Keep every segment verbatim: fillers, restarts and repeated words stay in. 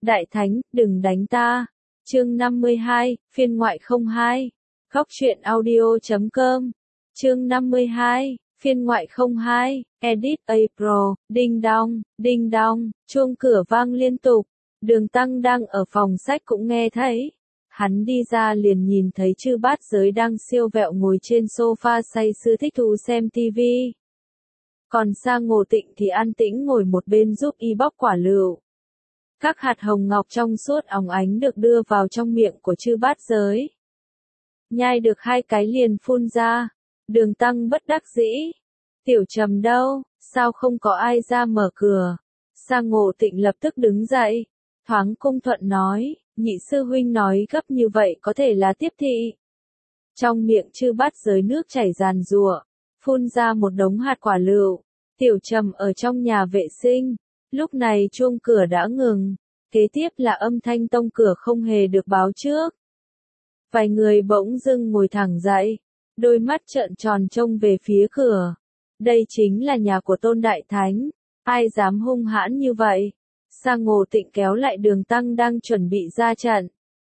Đại Thánh, đừng đánh ta. Chương năm mươi hai, phiên ngoại không hai. Góc truyện audio chấm com. Chương năm mươi hai, phiên ngoại không hai. Edit April, đinh đong, đinh đong, chuông cửa vang liên tục. Đường Tăng đang ở phòng sách cũng nghe thấy. Hắn đi ra liền nhìn thấy Chư Bát Giới đang siêu vẹo ngồi trên sofa say sưa thích thú xem tivi. Còn Sa Ngộ Tịnh thì an tĩnh ngồi một bên giúp y bóc quả lựu. Các hạt hồng ngọc trong suốt óng ánh được đưa vào trong miệng của Chư Bát Giới. Nhai được hai cái liền phun ra. Đường Tăng bất đắc dĩ. Tiểu Trầm đâu, sao không có ai ra mở cửa? Sa Ngộ Tịnh lập tức đứng dậy. Thoáng cung thuận nói, nhị sư huynh nói gấp như vậy có thể là tiếp thị. Trong miệng Chư Bát Giới nước chảy ràn rụa, phun ra một đống hạt quả lựu. Tiểu Trầm ở trong nhà vệ sinh. Lúc này chuông cửa đã ngừng. Kế tiếp là âm thanh tông cửa không hề được báo trước. Vài người bỗng dưng ngồi thẳng dậy. Đôi mắt trợn tròn trông về phía cửa. Đây chính là nhà của Tôn Đại Thánh. Ai dám hung hãn như vậy? Sa Ngộ Tịnh kéo lại Đường Tăng đang chuẩn bị ra trận.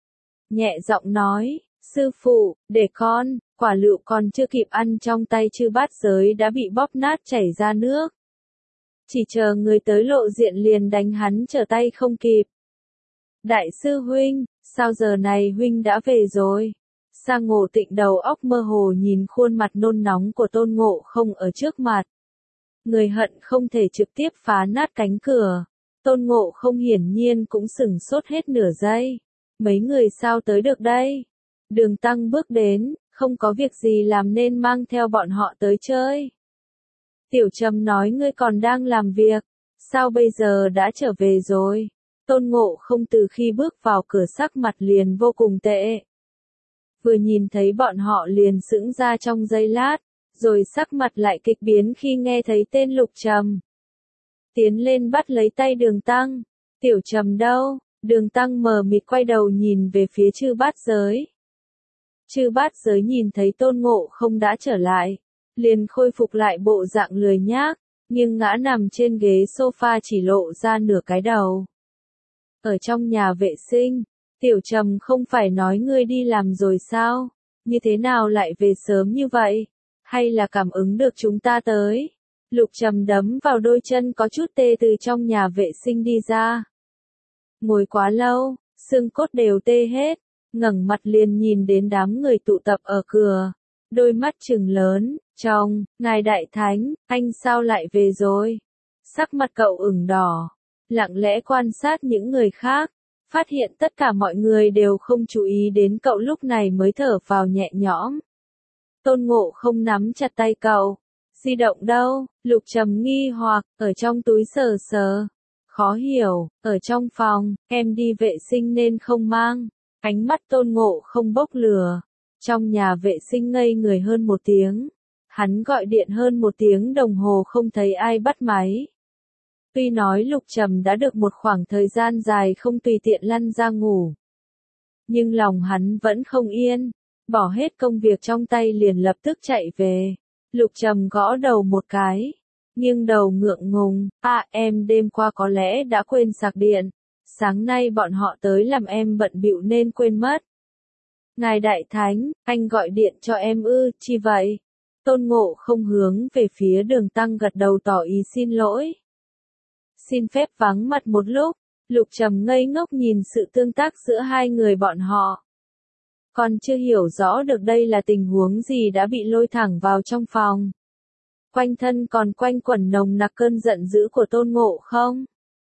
Nhẹ giọng nói, sư phụ, để con, quả lựu còn chưa kịp ăn trong tay Chư Bát Giới đã bị bóp nát chảy ra nước. Chỉ chờ người tới lộ diện liền đánh hắn trở tay không kịp. Đại sư huynh, sao giờ này huynh đã về rồi? Sa Ngộ Tịnh đầu óc mơ hồ nhìn khuôn mặt nôn nóng của Tôn Ngộ Không ở trước mặt. Người hận không thể trực tiếp phá nát cánh cửa. Tôn Ngộ Không hiển nhiên cũng sửng sốt hết nửa giây. Mấy người sao tới được đây? Đường Tăng bước đến, không có việc gì làm nên mang theo bọn họ tới chơi. Tiểu Trầm nói ngươi còn đang làm việc, sao bây giờ đã trở về rồi? Tôn Ngộ Không từ khi bước vào cửa sắc mặt liền vô cùng tệ. Vừa nhìn thấy bọn họ liền sững ra trong giây lát, rồi sắc mặt lại kịch biến khi nghe thấy tên Lục Trầm. Tiến lên bắt lấy tay Đường Tăng. Tiểu Trầm đâu? Đường Tăng mờ mịt quay đầu nhìn về phía Chư Bát Giới. Chư Bát Giới nhìn thấy Tôn Ngộ Không đã trở lại, liền khôi phục lại bộ dạng lười nhác, nhưng ngã nằm trên ghế sofa chỉ lộ ra nửa cái đầu. Ở trong nhà vệ sinh, Tiểu Trầm không phải nói ngươi đi làm rồi sao? Như thế nào lại về sớm như vậy? Hay là cảm ứng được chúng ta tới? Lục Trầm đấm vào đôi chân có chút tê từ trong nhà vệ sinh đi ra. Ngồi quá lâu, xương cốt đều tê hết, ngẩng mặt liền nhìn đến đám người tụ tập ở cửa. Đôi mắt trừng lớn, chồng, ngài Đại Thánh, anh sao lại về rồi? Sắc mặt cậu ửng đỏ, lặng lẽ quan sát những người khác, phát hiện tất cả mọi người đều không chú ý đến cậu lúc này mới thở vào nhẹ nhõm. Tôn Ngộ Không nắm chặt tay cậu. Di động đâu? Lục Trầm nghi hoặc, ở trong túi sờ sờ. Khó hiểu, ở trong phòng, em đi vệ sinh nên không mang. Ánh mắt Tôn Ngộ Không bốc lửa. Trong nhà vệ sinh ngây người hơn một tiếng. Hắn gọi điện hơn một tiếng đồng hồ không thấy ai bắt máy. Tuy nói Lục Trầm đã được một khoảng thời gian dài không tùy tiện lăn ra ngủ. Nhưng lòng hắn vẫn không yên. Bỏ hết công việc trong tay liền lập tức chạy về. Lục Trầm gõ đầu một cái. Nhưng đầu ngượng ngùng. À em đêm qua có lẽ đã quên sạc điện. Sáng nay bọn họ tới làm em bận bịu nên quên mất. Ngài Đại Thánh, anh gọi điện cho em ư, chi vậy? Tôn Ngộ Không hướng về phía Đường Tăng gật đầu tỏ ý xin lỗi. Xin phép vắng mặt một lúc, Lục Trầm ngây ngốc nhìn sự tương tác giữa hai người bọn họ. Còn chưa hiểu rõ được đây là tình huống gì đã bị lôi thẳng vào trong phòng. Quanh thân còn quanh quẩn nồng nặc cơn giận dữ của Tôn Ngộ Không.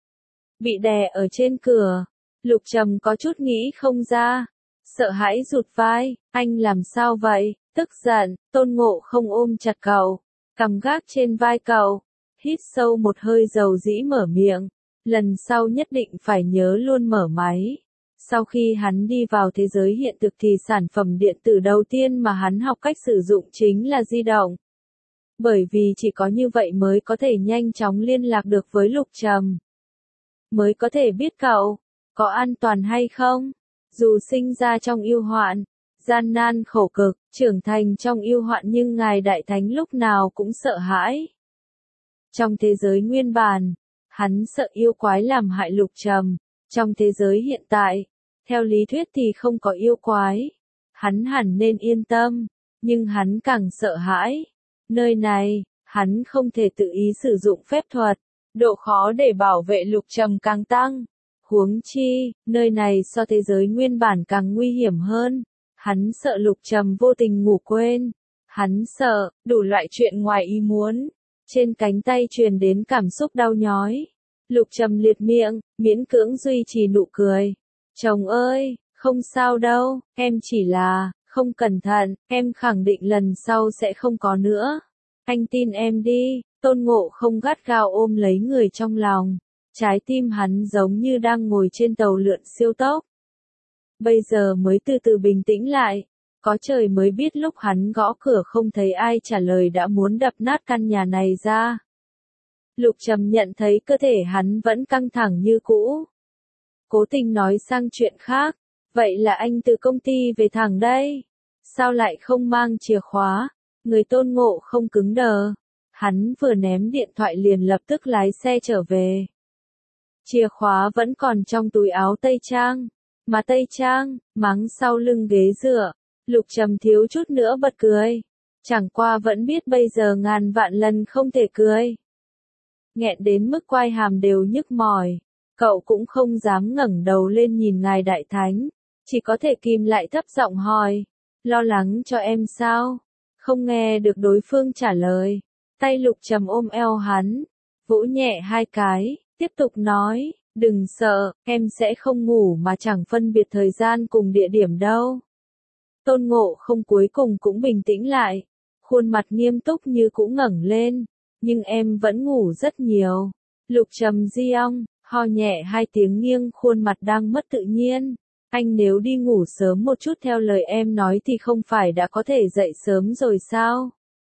Bị đè ở trên cửa, Lục Trầm có chút nghĩ không ra. Sợ hãi rụt vai, anh làm sao vậy? Tức giận, Tôn Ngộ Không ôm chặt cậu, cằm gác trên vai cậu, hít sâu một hơi dầu dĩ mở miệng, lần sau nhất định phải nhớ luôn mở máy. Sau khi hắn đi vào thế giới hiện thực thì sản phẩm điện tử đầu tiên mà hắn học cách sử dụng chính là di động. Bởi vì chỉ có như vậy mới có thể nhanh chóng liên lạc được với Lục Trầm. Mới có thể biết cậu có an toàn hay không. Dù sinh ra trong yêu hoạn, gian nan khổ cực, trưởng thành trong yêu hoạn nhưng ngài Đại Thánh lúc nào cũng sợ hãi. Trong thế giới nguyên bản, hắn sợ yêu quái làm hại Lục Trầm, Trong thế giới hiện tại, theo lý thuyết thì không có yêu quái. Hắn hẳn nên yên tâm, nhưng hắn càng sợ hãi. Nơi này, hắn không thể tự ý sử dụng phép thuật. Độ khó để bảo vệ Lục Trầm càng tăng. Huống chi, nơi này so thế giới nguyên bản càng nguy hiểm hơn. Hắn sợ Lục Trầm vô tình ngủ quên. Hắn sợ, đủ loại chuyện ngoài ý muốn. Trên cánh tay truyền đến cảm xúc đau nhói. Lục Trầm liệt miệng, miễn cưỡng duy trì nụ cười. Chồng ơi, không sao đâu, em chỉ là, không cẩn thận, em khẳng định lần sau sẽ không có nữa. Anh tin em đi. Tôn Ngộ Không gắt gao ôm lấy người trong lòng. Trái tim hắn giống như đang ngồi trên tàu lượn siêu tốc. Bây giờ mới từ từ bình tĩnh lại. Có trời mới biết lúc hắn gõ cửa không thấy ai trả lời đã muốn đập nát căn nhà này ra. Lục Trầm nhận thấy cơ thể hắn vẫn căng thẳng như cũ. Cố tình nói sang chuyện khác. Vậy là anh từ công ty về thẳng đây. Sao lại không mang chìa khóa? Người Tôn Ngộ Không cứng đờ. Hắn vừa ném điện thoại liền lập tức lái xe trở về. Chìa khóa vẫn còn trong túi áo tây trang. Mà tây trang, mắng sau lưng ghế dựa. Lục Trầm thiếu chút nữa bật cười. Chẳng qua vẫn biết bây giờ ngàn vạn lần không thể cười. Nghẹn đến mức quai hàm đều nhức mỏi. Cậu cũng không dám ngẩng đầu lên nhìn ngài đại thánh. Chỉ có thể kìm lại thấp giọng hỏi. Lo lắng cho em sao? Không nghe được đối phương trả lời. Tay Lục Trầm ôm eo hắn. Vỗ nhẹ hai cái. Tiếp tục nói. Đừng sợ, em sẽ không ngủ mà chẳng phân biệt thời gian cùng địa điểm đâu. Tôn Ngộ Không cuối cùng cũng bình tĩnh lại. Khuôn mặt nghiêm túc như cũng ngẩng lên. Nhưng em vẫn ngủ rất nhiều. Lục Trầm di ong, ho nhẹ hai tiếng nghiêng khuôn mặt đang mất tự nhiên. Anh nếu đi ngủ sớm một chút theo lời em nói thì không phải đã có thể dậy sớm rồi sao?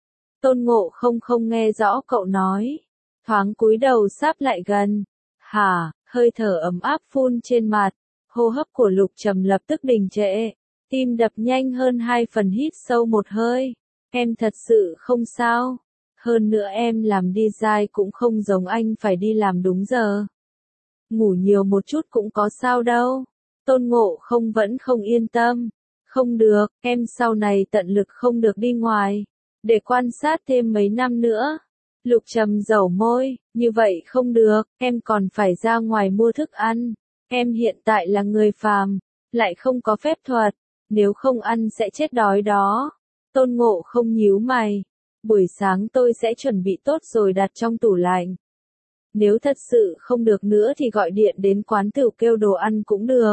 Tôn Ngộ Không không nghe rõ cậu nói. Thoáng cúi đầu sáp lại gần. Hả, hơi thở ấm áp phun trên mặt. Hô hấp của Lục Trầm lập tức đình trệ. Tim đập nhanh hơn hai phần hít sâu một hơi. Em thật sự không sao. Hơn nữa em làm design cũng không giống anh phải đi làm đúng giờ. Ngủ nhiều một chút cũng có sao đâu. Tôn Ngộ Không vẫn không yên tâm. Không được, em sau này tận lực không được đi ngoài. Để quan sát thêm mấy năm nữa. Lục Trầm dẩu môi, như vậy không được, em còn phải ra ngoài mua thức ăn. Em hiện tại là người phàm, lại không có phép thuật. Nếu không ăn sẽ chết đói đó. Tôn Ngộ Không nhíu mày. Buổi sáng tôi sẽ chuẩn bị tốt rồi đặt trong tủ lạnh. Nếu thật sự không được nữa thì gọi điện đến quán tiểu kêu đồ ăn cũng được.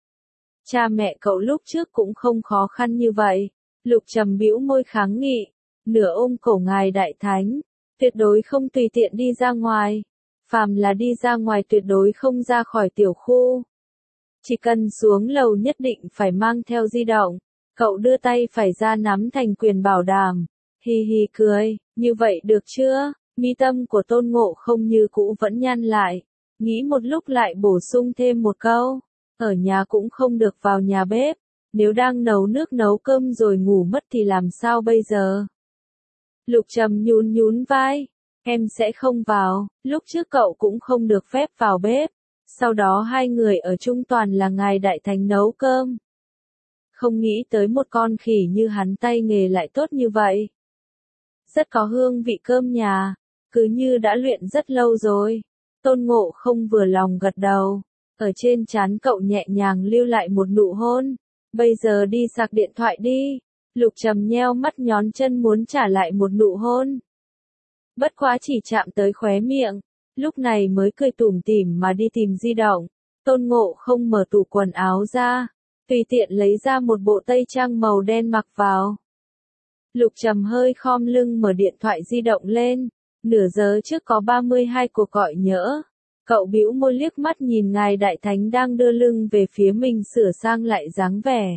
Cha mẹ cậu lúc trước cũng không khó khăn như vậy. Lục Trầm bĩu môi kháng nghị. Nửa ôm cổ ngài đại thánh. Tuyệt đối không tùy tiện đi ra ngoài. Phàm là đi ra ngoài tuyệt đối không ra khỏi tiểu khu. Chỉ cần xuống lầu nhất định phải mang theo di động. Cậu đưa tay phải ra nắm thành quyền bảo đảm. Hi hi cười, như vậy được chưa? Mi tâm của Tôn Ngộ Không như cũ vẫn nhăn lại. Nghĩ một lúc lại bổ sung thêm một câu. Ở nhà cũng không được vào nhà bếp. Nếu đang nấu nước nấu cơm rồi ngủ mất thì làm sao bây giờ? Lục Trầm nhún nhún vai. Em sẽ không vào, lúc trước cậu cũng không được phép vào bếp. Sau đó hai người ở chung toàn là ngài đại thánh nấu cơm. Không nghĩ tới một con khỉ như hắn tay nghề lại tốt như vậy. Rất có hương vị cơm nhà, cứ như đã luyện rất lâu rồi. Tôn Ngộ Không vừa lòng gật đầu. Ở trên trán cậu nhẹ nhàng lưu lại một nụ hôn. Bây giờ đi sạc điện thoại đi. Lục Trầm nheo mắt nhón chân muốn trả lại một nụ hôn. Bất quá chỉ chạm tới khóe miệng. Lúc này mới cười tủm tỉm mà đi tìm di động. Tôn Ngộ Không mở tủ quần áo ra. Tùy tiện lấy ra một bộ tây trang màu đen mặc vào. Lục Trầm hơi khom lưng mở điện thoại di động lên. Nửa giờ trước có ba mươi hai cuộc gọi nhỡ. Cậu bĩu môi liếc mắt nhìn ngài đại thánh đang đưa lưng về phía mình sửa sang lại dáng vẻ.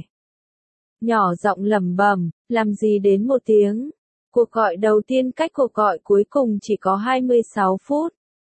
Nhỏ giọng lẩm bẩm, làm gì đến một tiếng. Cuộc gọi đầu tiên cách cuộc gọi cuối cùng chỉ có hai mươi sáu phút.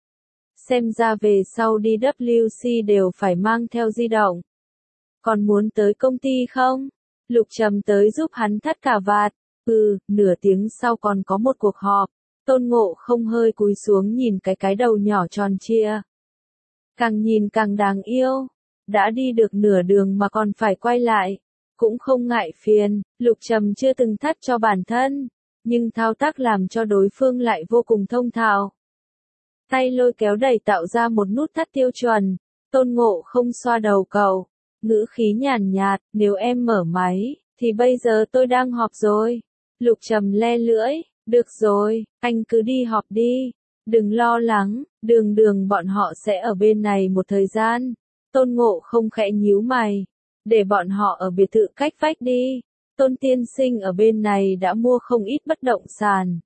Xem ra về sau đi W C đều phải mang theo di động. Còn muốn tới công ty không? Lục Trầm tới giúp hắn thắt cà vạt. Ừ, nửa tiếng sau còn có một cuộc họp. Tôn Ngộ Không hơi cúi xuống nhìn cái cái đầu nhỏ tròn trịa. càng nhìn càng đáng yêu. Đã đi được nửa đường mà còn phải quay lại. Cũng không ngại phiền, Lục Trầm chưa từng thắt cho bản thân, nhưng thao tác làm cho đối phương lại vô cùng thông thạo. Tay lôi kéo đẩy tạo ra một nút thắt tiêu chuẩn. Tôn Ngộ không xoa đầu cậu, ngữ khí nhàn nhạt, nếu em mở máy, thì bây giờ tôi đang họp rồi. Lục Trầm le lưỡi, được rồi, anh cứ đi họp đi, đừng lo lắng, đường đường bọn họ sẽ ở bên này một thời gian. Tôn Ngộ không khẽ nhíu mày, để bọn họ ở biệt thự cách vách đi, Tôn tiên sinh ở bên này đã mua không ít bất động sản.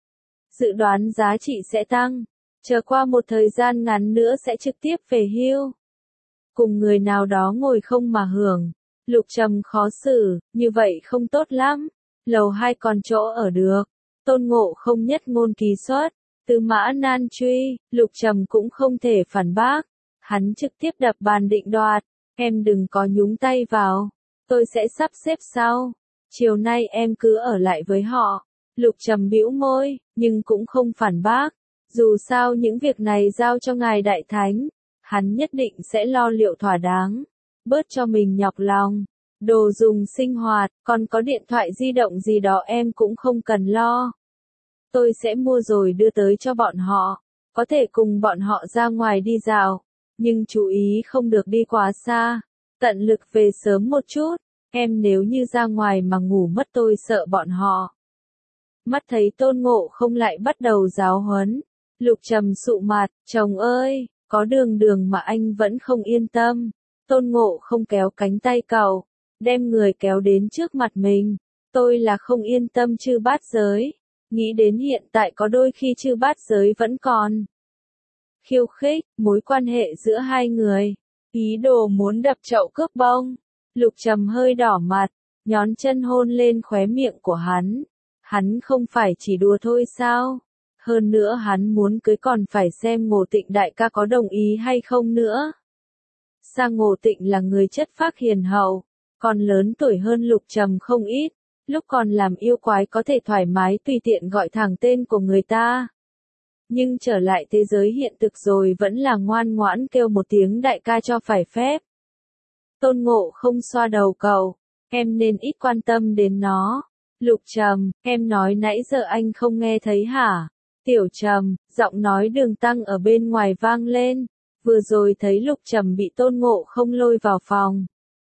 Dự đoán giá trị sẽ tăng, chờ qua một thời gian ngắn nữa sẽ trực tiếp về hưu. Cùng người nào đó ngồi không mà hưởng. Lục Trầm khó xử, như vậy không tốt lắm. Lầu hai còn chỗ ở được. Tôn Ngộ không nhất ngôn ký xuất. Tư mã nan truy, Lục Trầm cũng không thể phản bác. Hắn trực tiếp đập bàn định đoạt. Em đừng có nhúng tay vào. Tôi sẽ sắp xếp sau. Chiều nay em cứ ở lại với họ. Lục Trầm bĩu môi, nhưng cũng không phản bác. Dù sao những việc này giao cho ngài đại thánh. Hắn nhất định sẽ lo liệu thỏa đáng. Bớt cho mình nhọc lòng. Đồ dùng sinh hoạt, còn có điện thoại di động gì đó em cũng không cần lo. Tôi sẽ mua rồi đưa tới cho bọn họ. Có thể cùng bọn họ ra ngoài đi dạo. Nhưng chú ý không được đi quá xa. Tận lực về sớm một chút. Em nếu như ra ngoài mà ngủ mất tôi sợ bọn họ. Mắt thấy Tôn Ngộ không lại bắt đầu giáo huấn. Lục Trầm sụ mặt, chồng ơi, có đường đường mà anh vẫn không yên tâm. Tôn Ngộ không kéo cánh tay cậu, đem người kéo đến trước mặt mình. Tôi là không yên tâm Chư Bát Giới. Nghĩ đến hiện tại có đôi khi Chư Bát Giới vẫn còn khiêu khích, mối quan hệ giữa hai người. Ý đồ muốn đập chậu cướp bông. Lục Trầm hơi đỏ mặt, nhón chân hôn lên khóe miệng của hắn. Hắn không phải chỉ đùa thôi sao? Hơn nữa hắn muốn cưới còn phải xem Ngô Tịnh đại ca có đồng ý hay không nữa. Sang Ngô Tịnh là người chất phác hiền hậu, còn lớn tuổi hơn Lục Trầm không ít, lúc còn làm yêu quái có thể thoải mái tùy tiện gọi thẳng tên của người ta. Nhưng trở lại thế giới hiện thực rồi vẫn là ngoan ngoãn kêu một tiếng đại ca cho phải phép. Tôn Ngộ không xoa đầu cậu, em nên ít quan tâm đến nó. Lục Trầm, em nói nãy giờ anh không nghe thấy hả? Tiểu Trầm, giọng nói Đường Tăng ở bên ngoài vang lên. Vừa rồi thấy Lục Trầm bị Tôn Ngộ không lôi vào phòng.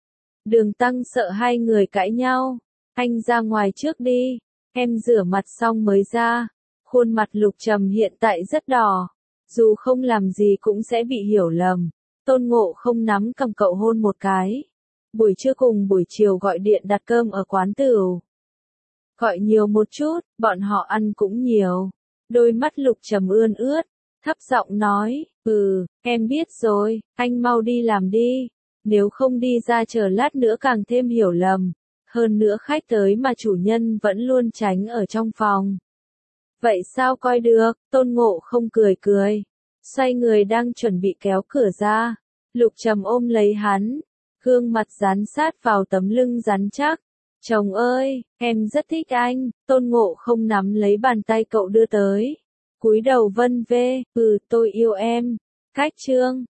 Đường Tăng sợ hai người cãi nhau. Anh ra ngoài trước đi, em rửa mặt xong mới ra. Khuôn mặt Lục Trầm hiện tại rất đỏ. Dù không làm gì cũng sẽ bị hiểu lầm. Tôn Ngộ không nắm cầm cậu hôn một cái. Buổi trưa cùng buổi chiều gọi điện đặt cơm ở quán tửu. Gọi nhiều một chút, bọn họ ăn cũng nhiều. Đôi mắt Lục Trầm ươn ướt, thấp giọng nói, ừ, em biết rồi, anh mau đi làm đi. Nếu không đi ra chờ lát nữa càng thêm hiểu lầm. Hơn nữa khách tới mà chủ nhân vẫn luôn tránh ở trong phòng. Vậy sao coi được, Tôn Ngộ không cười cười. Xoay người đang chuẩn bị kéo cửa ra. Lục Trầm ôm lấy hắn. Gương mặt dán sát vào tấm lưng rắn chắc. Chồng ơi, em rất thích anh. Tôn Ngộ không nắm lấy bàn tay cậu đưa tới. Cúi đầu vân vê, ừ tôi yêu em. Cách chương